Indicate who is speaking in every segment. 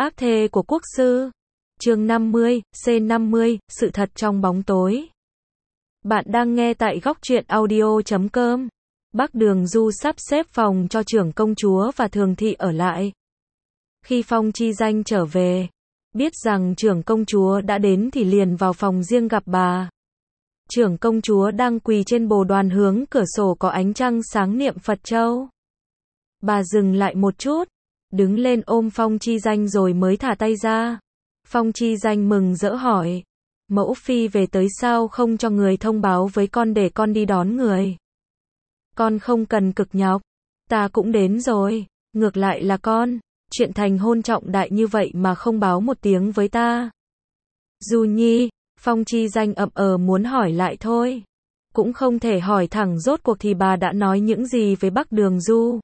Speaker 1: Ác thê của quốc sư. Chương 50, C50, sự thật trong bóng tối. Bạn đang nghe tại góc truyện audio.com. Bắc Đường Du sắp xếp phòng cho trưởng công chúa và thường thị ở lại. Khi Phong Chi Danh trở về, biết rằng trưởng công chúa đã đến thì liền vào phòng riêng gặp bà. Trưởng công chúa đang quỳ trên bồ đoàn hướng cửa sổ có ánh trăng sáng niệm Phật châu. Bà dừng lại một chút, đứng lên ôm Phong Chi Danh rồi mới thả tay ra. Phong Chi Danh mừng rỡ hỏi, mẫu phi về tới sao không cho người thông báo với con để con đi đón người. Con không cần cực nhọc, ta cũng đến rồi, ngược lại là con, chuyện thành hôn trọng đại như vậy mà không báo một tiếng với ta. Du Nhi, Phong Chi Danh muốn hỏi lại thôi. Cũng không thể hỏi thẳng rốt cuộc thì bà đã nói những gì với Bắc Đường Du.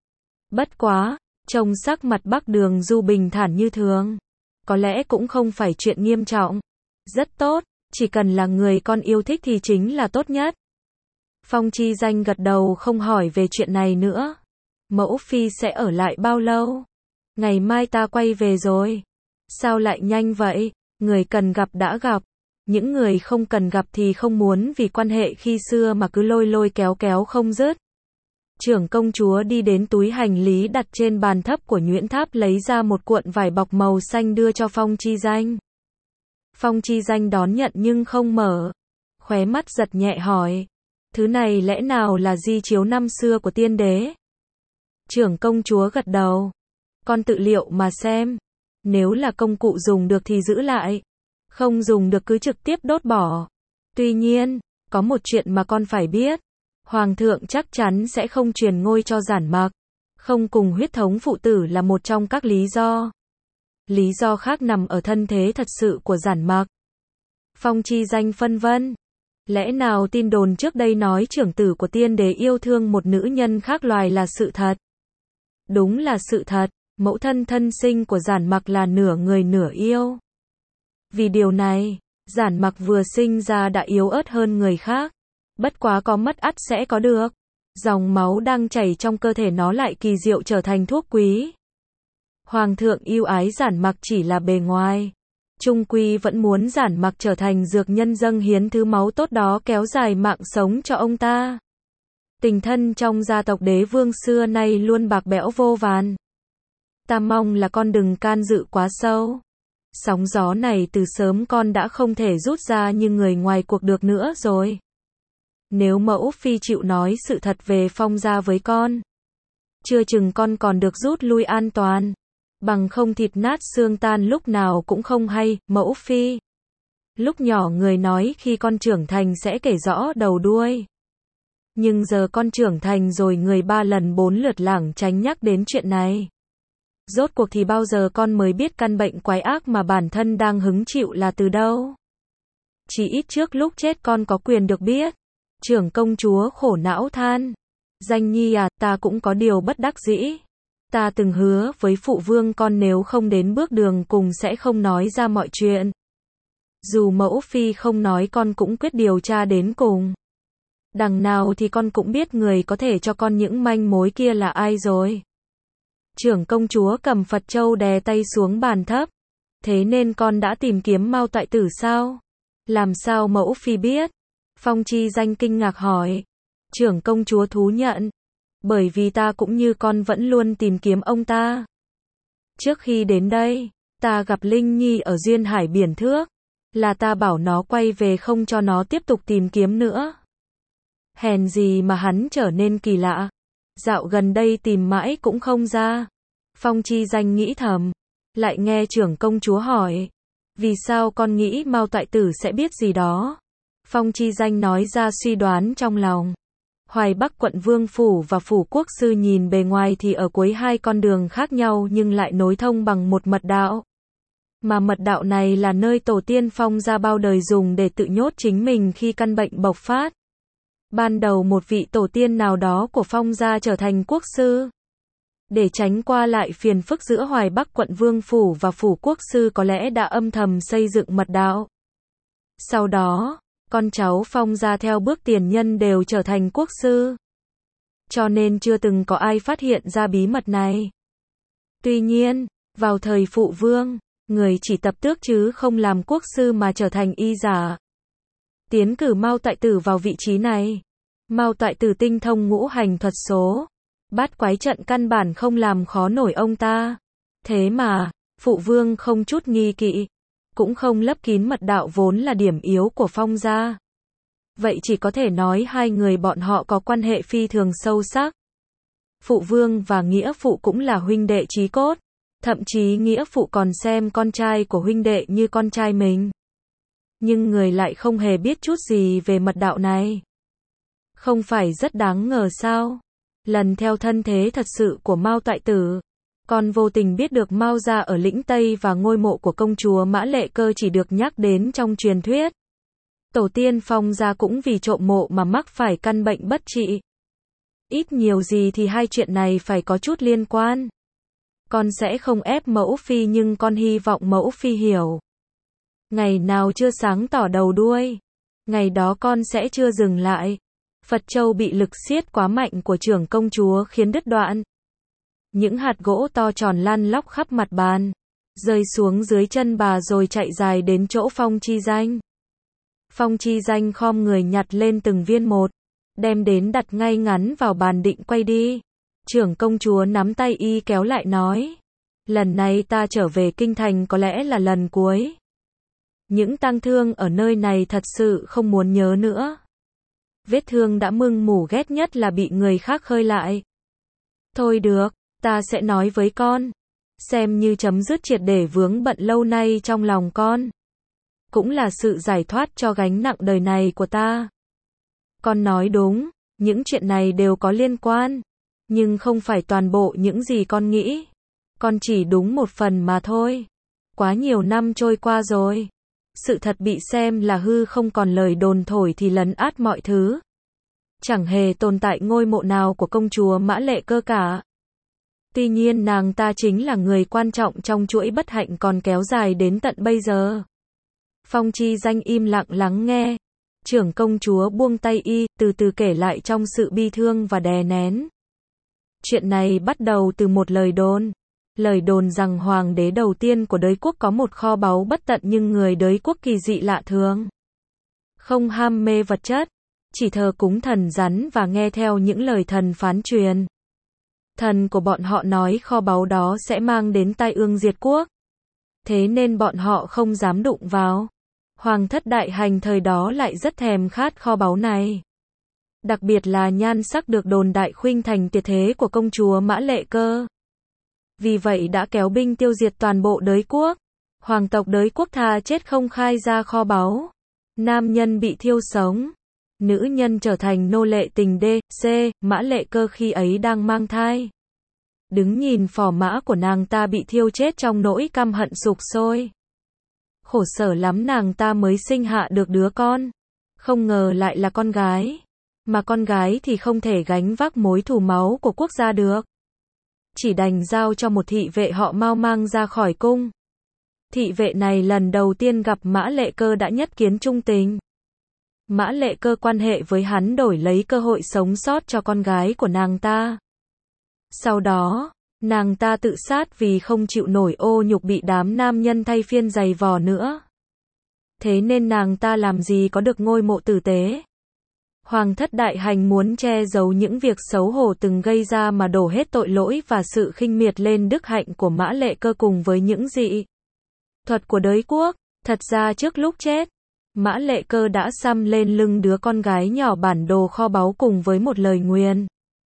Speaker 1: Bất quá, trông sắc mặt Bắc Đường Du bình thản như thường. Có lẽ cũng không phải chuyện nghiêm trọng. Rất tốt, chỉ cần là người con yêu thích thì chính là tốt nhất. Phong Chi Danh gật đầu không hỏi về chuyện này nữa. Mẫu phi sẽ ở lại bao lâu? Ngày mai ta quay về rồi. Sao lại nhanh vậy? Người cần gặp đã gặp. Những người không cần gặp thì không muốn vì quan hệ khi xưa mà cứ lôi lôi kéo kéo không dứt. Trưởng công chúa đi đến túi hành lý đặt trên bàn thấp của Nhuyễn Tháp lấy ra một cuộn vải bọc màu xanh đưa cho Phong Chi Danh. Phong Chi Danh đón nhận nhưng không mở. Khóe mắt giật nhẹ hỏi, thứ này lẽ nào là di chiếu năm xưa của tiên đế? Trưởng công chúa gật đầu. Con tự liệu mà xem. Nếu là công cụ dùng được thì giữ lại. Không dùng được cứ trực tiếp đốt bỏ. Tuy nhiên, có một chuyện mà con phải biết. Hoàng thượng chắc chắn sẽ không truyền ngôi cho Giản Mặc. Không cùng huyết thống phụ tử là một trong các lý do. Lý do khác nằm ở thân thế thật sự của Giản Mặc. Phong Chi Danh phân vân. Lẽ nào tin đồn trước đây nói trưởng tử của tiên đế yêu thương một nữ nhân khác loài là sự thật? Đúng là sự thật, mẫu thân thân sinh của Giản Mặc là nửa người nửa yêu. Vì điều này, Giản Mặc vừa sinh ra đã yếu ớt hơn người khác. Bất quá có mất ắt sẽ có được. Dòng máu đang chảy trong cơ thể nó lại kỳ diệu trở thành thuốc quý. Hoàng thượng yêu ái Giản Mặc chỉ là bề ngoài. Trung quy vẫn muốn Giản Mặc trở thành dược nhân dâng hiến thứ máu tốt đó kéo dài mạng sống cho ông ta. Tình thân trong gia tộc đế vương xưa nay luôn bạc bẽo vô vàn. Ta mong là con đừng can dự quá sâu. Sóng gió này từ sớm con đã không thể rút ra như người ngoài cuộc được nữa rồi. Nếu mẫu phi chịu nói sự thật về Phong gia với con, chưa chừng con còn được rút lui an toàn. Bằng không thịt nát xương tan lúc nào cũng không hay, mẫu phi. Lúc nhỏ người nói khi con trưởng thành sẽ kể rõ đầu đuôi. Nhưng giờ con trưởng thành rồi người 3 lần 4 lượt lảng tránh nhắc đến chuyện này. Rốt cuộc thì bao giờ con mới biết căn bệnh quái ác mà bản thân đang hứng chịu là từ đâu? Chỉ ít trước lúc chết con có quyền được biết. Trưởng công chúa khổ não than. Danh Nhi à, ta cũng có điều bất đắc dĩ. Ta từng hứa với phụ vương con nếu không đến bước đường cùng sẽ không nói ra mọi chuyện. Dù mẫu phi không nói con cũng quyết điều tra đến cùng. Đằng nào thì con cũng biết người có thể cho con những manh mối kia là ai rồi. Trưởng công chúa cầm Phật châu đè tay xuống bàn thấp. Thế nên con đã tìm kiếm Mao Toại Tử sao? Làm sao mẫu phi biết? Phong Chi Danh kinh ngạc hỏi. Trưởng công chúa thú nhận. Bởi vì ta cũng như con vẫn luôn tìm kiếm ông ta. Trước khi đến đây, ta gặp Linh Nhi ở duyên hải biển thước. Là ta bảo nó quay về không cho nó tiếp tục tìm kiếm nữa. Hèn gì mà hắn trở nên kỳ lạ. Dạo gần đây tìm mãi cũng không ra. Phong Chi Danh nghĩ thầm. Lại nghe trưởng công chúa hỏi. Vì sao con nghĩ Mao Toại Tử sẽ biết gì đó? Phong Chi Danh nói ra suy đoán trong lòng. Hoài Bắc quận Vương Phủ và Phủ Quốc Sư nhìn bề ngoài thì ở cuối hai con đường khác nhau nhưng lại nối thông bằng một mật đạo. Mà mật đạo này là nơi tổ tiên Phong gia bao đời dùng để tự nhốt chính mình khi căn bệnh bộc phát. Ban đầu một vị tổ tiên nào đó của Phong gia trở thành quốc sư. Để tránh qua lại phiền phức giữa Hoài Bắc quận Vương Phủ và Phủ Quốc Sư có lẽ đã âm thầm xây dựng mật đạo. Sau đó, con cháu Phong gia theo bước tiền nhân đều trở thành quốc sư. Cho nên chưa từng có ai phát hiện ra bí mật này. Tuy nhiên, Vào thời Phụ Vương, người chỉ tập tước chứ không làm quốc sư mà trở thành y giả. Tiến cử Mao Toại Tử vào vị trí này. Mao Toại Tử tinh thông ngũ hành thuật số, bát quái trận căn bản không làm khó nổi ông ta. Thế mà, Phụ Vương không chút nghi kỵ, cũng không lấp kín mật đạo vốn là điểm yếu của Phong gia. Vậy chỉ có thể nói hai người bọn họ có quan hệ phi thường sâu sắc. Phụ Vương và Nghĩa Phụ cũng là huynh đệ chí cốt, thậm chí Nghĩa Phụ còn xem con trai của huynh đệ như con trai mình. Nhưng người lại không hề biết chút gì về mật đạo này. Không phải rất đáng ngờ sao? Lần theo thân thế thật sự của Mao Toại Tử, con vô tình biết được Mao gia ở lĩnh Tây và ngôi mộ của công chúa Mã Lệ Cơ chỉ được nhắc đến trong truyền thuyết. Tổ tiên Phong gia cũng vì trộm mộ mà mắc phải căn bệnh bất trị. Ít nhiều gì thì hai chuyện này phải có chút liên quan. Con sẽ không ép mẫu phi nhưng con hy vọng mẫu phi hiểu. Ngày nào chưa sáng tỏ đầu đuôi, ngày đó con sẽ chưa dừng lại. Phật Châu bị lực siết quá mạnh của trưởng công chúa khiến đứt đoạn. Những hạt gỗ to tròn lăn lóc khắp mặt bàn, rơi xuống dưới chân bà rồi chạy dài đến chỗ Phong Chi Danh. Phong Chi Danh khom người nhặt lên từng viên một, đem đến đặt ngay ngắn vào bàn định quay đi. Trưởng công chúa nắm tay y kéo lại nói, lần này ta trở về kinh thành có lẽ là lần cuối. Những tang thương ở nơi này thật sự không muốn nhớ nữa. Vết thương đã mưng mủ ghét nhất là bị người khác khơi lại. Thôi được, ta sẽ nói với con. Xem như chấm dứt triệt để vướng bận lâu nay trong lòng con. Cũng là sự giải thoát cho gánh nặng đời này của ta. Con nói đúng, những chuyện này đều có liên quan. Nhưng không phải toàn bộ những gì con nghĩ. Con chỉ đúng một phần mà thôi. Quá nhiều năm trôi qua rồi. Sự thật bị xem là hư không còn lời đồn thổi thì lấn át mọi thứ. Chẳng hề tồn tại ngôi mộ nào của công chúa Mã Lệ Cơ cả. Tuy nhiên nàng ta chính là người quan trọng trong chuỗi bất hạnh còn kéo dài đến tận bây giờ. Phong Chi Danh im lặng lắng nghe. Trưởng công chúa buông tay y, từ từ kể lại trong sự bi thương và đè nén. Chuyện này bắt đầu từ một lời đồn. Lời đồn rằng hoàng đế đầu tiên của đới quốc có một kho báu bất tận nhưng người đới quốc kỳ dị lạ thường. Không ham mê vật chất, chỉ thờ cúng thần rắn và nghe theo những lời thần phán truyền. Thần của bọn họ nói kho báu đó sẽ mang đến tai ương diệt quốc. Thế nên bọn họ không dám đụng vào. Hoàng thất đại hành thời đó lại rất thèm khát kho báu này. Đặc biệt là nhan sắc được đồn đại khuynh thành tuyệt thế của công chúa Mã Lệ Cơ. Vì vậy đã kéo binh tiêu diệt toàn bộ đới quốc. Hoàng tộc đới quốc thà chết không khai ra kho báu. Nam nhân bị thiêu sống. Nữ nhân trở thành nô lệ tình đê, c. Mã Lệ Cơ khi ấy đang mang thai. Đứng nhìn phò mã của nàng ta bị thiêu chết trong nỗi căm hận sục sôi. Khổ sở lắm nàng ta mới sinh hạ được đứa con. Không ngờ lại là con gái. Mà con gái thì không thể gánh vác mối thù máu của quốc gia được. Chỉ đành giao cho một thị vệ họ Mao mang ra khỏi cung. Thị vệ này lần đầu tiên gặp Mã Lệ Cơ đã nhất kiến trung tình. Mã Lệ Cơ quan hệ với hắn đổi lấy cơ hội sống sót cho con gái của nàng ta. Sau đó, nàng ta tự sát vì không chịu nổi ô nhục bị đám nam nhân thay phiên giày vò nữa. Thế nên nàng ta làm gì có được ngôi mộ tử tế. Hoàng thất đại hành muốn che giấu những việc xấu hổ từng gây ra mà đổ hết tội lỗi và sự khinh miệt lên đức hạnh của Mã Lệ Cơ cùng với những dị thuật của đới quốc. Thật ra trước lúc chết, Mã Lệ Cơ đã xăm lên lưng đứa con gái nhỏ bản đồ kho báu cùng với một lời nguyền.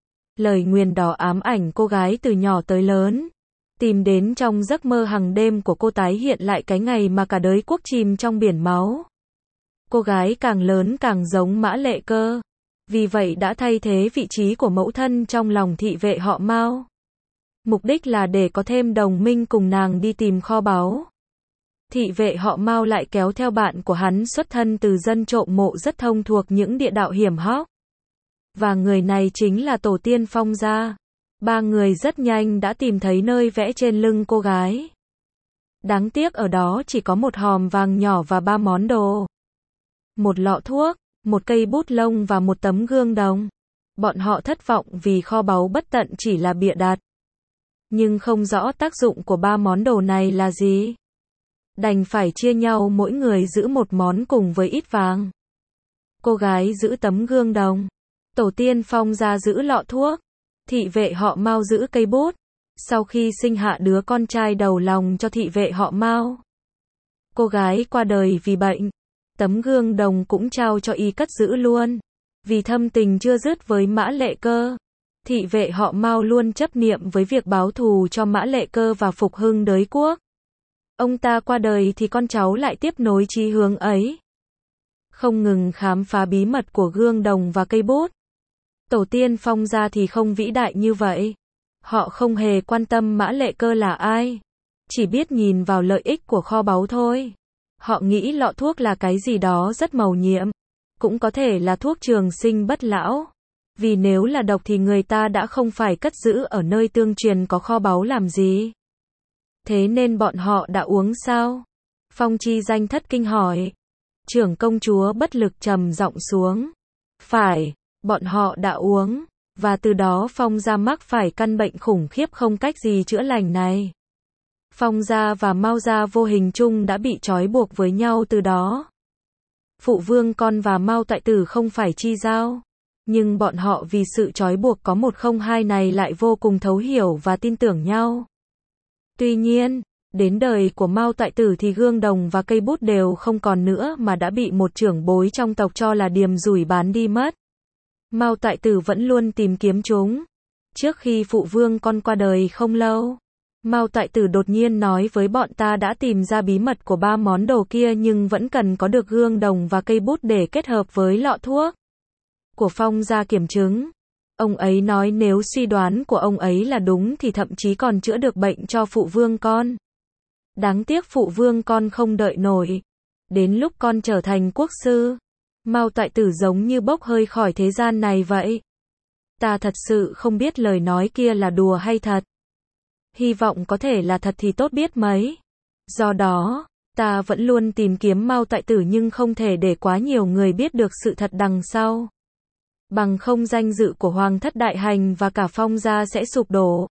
Speaker 1: Lời nguyền đó ám ảnh cô gái từ nhỏ tới lớn. Tìm đến trong giấc mơ hàng đêm của cô tái hiện lại cái ngày mà cả đới quốc chìm trong biển máu. Cô gái càng lớn càng giống Mã Lệ Cơ. Vì vậy đã thay thế vị trí của mẫu thân trong lòng thị vệ họ Mao. Mục đích là để có thêm đồng minh cùng nàng đi tìm kho báu. Thị vệ họ Mao lại kéo theo bạn của hắn xuất thân từ dân trộm mộ rất thông thuộc những địa đạo hiểm hóc. Và người này chính là tổ tiên Phong gia. Ba người rất nhanh đã tìm thấy nơi vẽ trên lưng cô gái. Đáng tiếc ở đó chỉ có một hòm vàng nhỏ và 3 món đồ. Một lọ thuốc, một cây bút lông và một tấm gương đồng. Bọn họ thất vọng vì kho báu bất tận chỉ là bịa đặt. nhưng không rõ tác dụng của ba món đồ này là gì. Đành phải chia nhau mỗi người giữ một món cùng với ít vàng. Cô gái giữ tấm gương đồng. Tổ tiên Phong gia giữ lọ thuốc. Thị vệ họ Mao giữ cây bút. Sau khi sinh hạ đứa con trai đầu lòng cho thị vệ họ Mao, cô gái qua đời vì bệnh. Tấm gương đồng cũng trao cho y cất giữ luôn. Vì thâm tình chưa dứt với Mã Lệ Cơ, thị vệ họ Mao luôn chấp niệm với việc báo thù cho Mã Lệ Cơ và phục hưng đới quốc. Ông ta qua đời thì con cháu lại tiếp nối chí hướng ấy, không ngừng khám phá bí mật của gương đồng và cây bút. Tổ tiên Phong gia thì không vĩ đại như vậy. Họ không hề quan tâm Mã Lệ Cơ là ai, chỉ biết nhìn vào lợi ích của kho báu thôi. Họ nghĩ lọ thuốc là cái gì đó rất mầu nhiệm, cũng có thể là thuốc trường sinh bất lão. Vì nếu là độc thì người ta đã không phải cất giữ ở nơi tương truyền có kho báu làm gì. Thế nên bọn họ đã uống sao? Phong Chi Danh thất kinh hỏi. Trưởng công chúa bất lực trầm giọng xuống. Phải, bọn họ đã uống, và từ đó Phong gia mắc phải căn bệnh khủng khiếp không cách gì chữa lành này. Phong gia và Mao gia vô hình chung đã bị trói buộc với nhau từ đó. Phụ vương con và Mao Toại Tử không phải chi giao, nhưng bọn họ vì sự trói buộc có một không hai này lại vô cùng thấu hiểu và tin tưởng nhau. Tuy nhiên, đến đời của Mao Toại Tử thì gương đồng và cây bút đều không còn nữa mà đã bị một trưởng bối trong tộc cho là điềm rủi bán đi mất. Mao Toại Tử vẫn luôn tìm kiếm chúng. Trước khi phụ vương con qua đời không lâu, Mao Toại Tử đột nhiên nói với bọn ta đã tìm ra bí mật của ba món đồ kia nhưng vẫn cần có được gương đồng và cây bút để kết hợp với lọ thuốc của Phong gia kiểm chứng. Ông ấy nói nếu suy đoán của ông ấy là đúng thì thậm chí còn chữa được bệnh cho phụ vương con. Đáng tiếc phụ vương con không đợi nổi. Đến lúc con trở thành quốc sư, Mao Toại Tử giống như bốc hơi khỏi thế gian này vậy. Ta thật sự không biết lời nói kia là đùa hay thật. Hy vọng có thể là thật thì tốt biết mấy. Do đó, ta vẫn luôn tìm kiếm Mao Toại Tử nhưng không thể để quá nhiều người biết được sự thật đằng sau. Bằng không danh dự của Hoàng thất đại hành và cả Phong gia sẽ sụp đổ.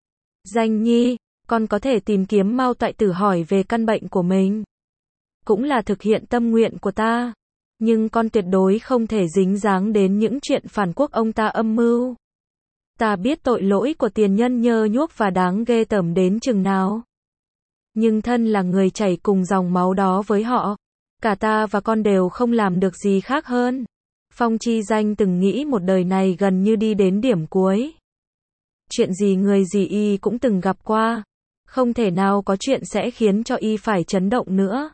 Speaker 1: Danh nhi, con có thể tìm kiếm Mao Toại Tử hỏi về căn bệnh của mình. Cũng là thực hiện tâm nguyện của ta. Nhưng con tuyệt đối không thể dính dáng đến những chuyện phản quốc ông ta âm mưu. Ta biết tội lỗi của tiền nhân nhơ nhuốc và đáng ghê tởm đến chừng nào. Nhưng thân là người chảy cùng dòng máu đó với họ, cả ta và con đều không làm được gì khác hơn. Phong Chi Danh từng nghĩ một đời này gần như đi đến điểm cuối. Chuyện gì người gì y cũng từng gặp qua. Không thể nào có chuyện sẽ khiến cho y phải chấn động nữa.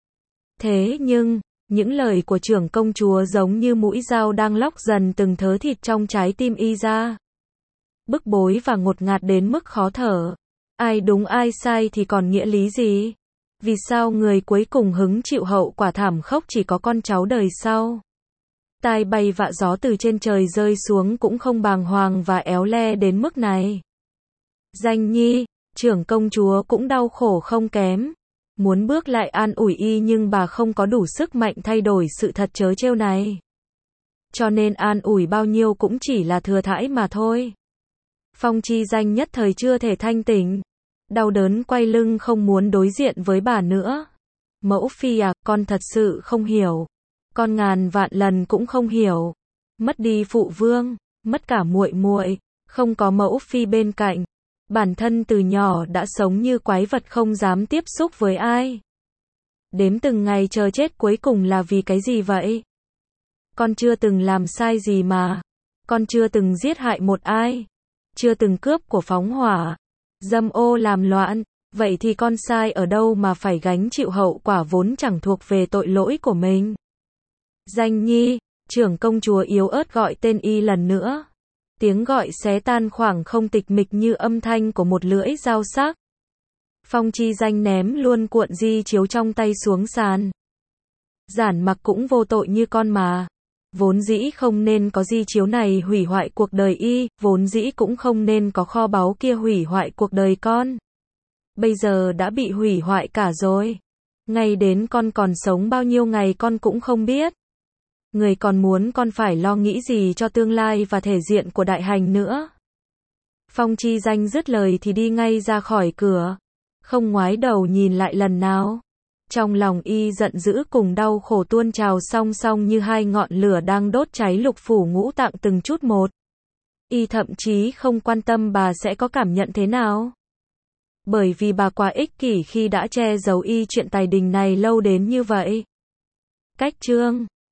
Speaker 1: Thế nhưng, những lời của trưởng công chúa giống như mũi dao đang lóc dần từng thớ thịt trong trái tim y ra. Bức bối và ngột ngạt đến mức khó thở. Ai đúng ai sai thì còn nghĩa lý gì? Vì sao người cuối cùng hứng chịu hậu quả thảm khốc chỉ có con cháu đời sau? Tai bay vạ gió từ trên trời rơi xuống cũng không bàng hoàng và éo le đến mức này. Danh nhi, trưởng công chúa cũng đau khổ không kém. Muốn bước lại an ủi y nhưng bà không có đủ sức mạnh thay đổi sự thật trớ trêu này. Cho nên an ủi bao nhiêu cũng chỉ là thừa thãi mà thôi. Phong Chi Danh nhất thời chưa thể thanh tỉnh. Đau đớn quay lưng không muốn đối diện với bà nữa. Mẫu phi à, con thật sự không hiểu. Con ngàn vạn lần cũng không hiểu. Mất đi phụ vương, mất cả muội muội, không có mẫu phi bên cạnh. Bản thân từ nhỏ đã sống như quái vật không dám tiếp xúc với ai. Đếm từng ngày chờ chết cuối cùng là vì cái gì vậy? Con chưa từng làm sai gì mà. Con chưa từng giết hại một ai. Chưa từng cướp của phóng hỏa. Dâm ô làm loạn. Vậy thì con sai ở đâu mà phải gánh chịu hậu quả vốn chẳng thuộc về tội lỗi của mình? Danh nhi, trưởng công chúa yếu ớt gọi tên y lần nữa. Tiếng gọi xé tan khoảng không tịch mịch như âm thanh của một lưỡi dao sắc. Phong Chi Danh ném luôn cuộn di chiếu trong tay xuống sàn. Giản Mặc cũng vô tội như con mà. Vốn dĩ không nên có di chiếu này hủy hoại cuộc đời y, vốn dĩ cũng không nên có kho báu kia hủy hoại cuộc đời con. Bây giờ đã bị hủy hoại cả rồi. Ngay đến con còn sống bao nhiêu ngày con cũng không biết. Người còn muốn con phải lo nghĩ gì cho tương lai và thể diện của đại hành nữa. Phong Chi Danh dứt lời thì đi ngay ra khỏi cửa, không ngoái đầu nhìn lại lần nào. Trong lòng y giận dữ cùng đau khổ tuôn trào song song như hai ngọn lửa đang đốt cháy lục phủ ngũ tạng từng chút một. Y thậm chí không quan tâm bà sẽ có cảm nhận thế nào. Bởi vì bà quá ích kỷ khi đã che giấu y chuyện tài đình này lâu đến như vậy. Cách chương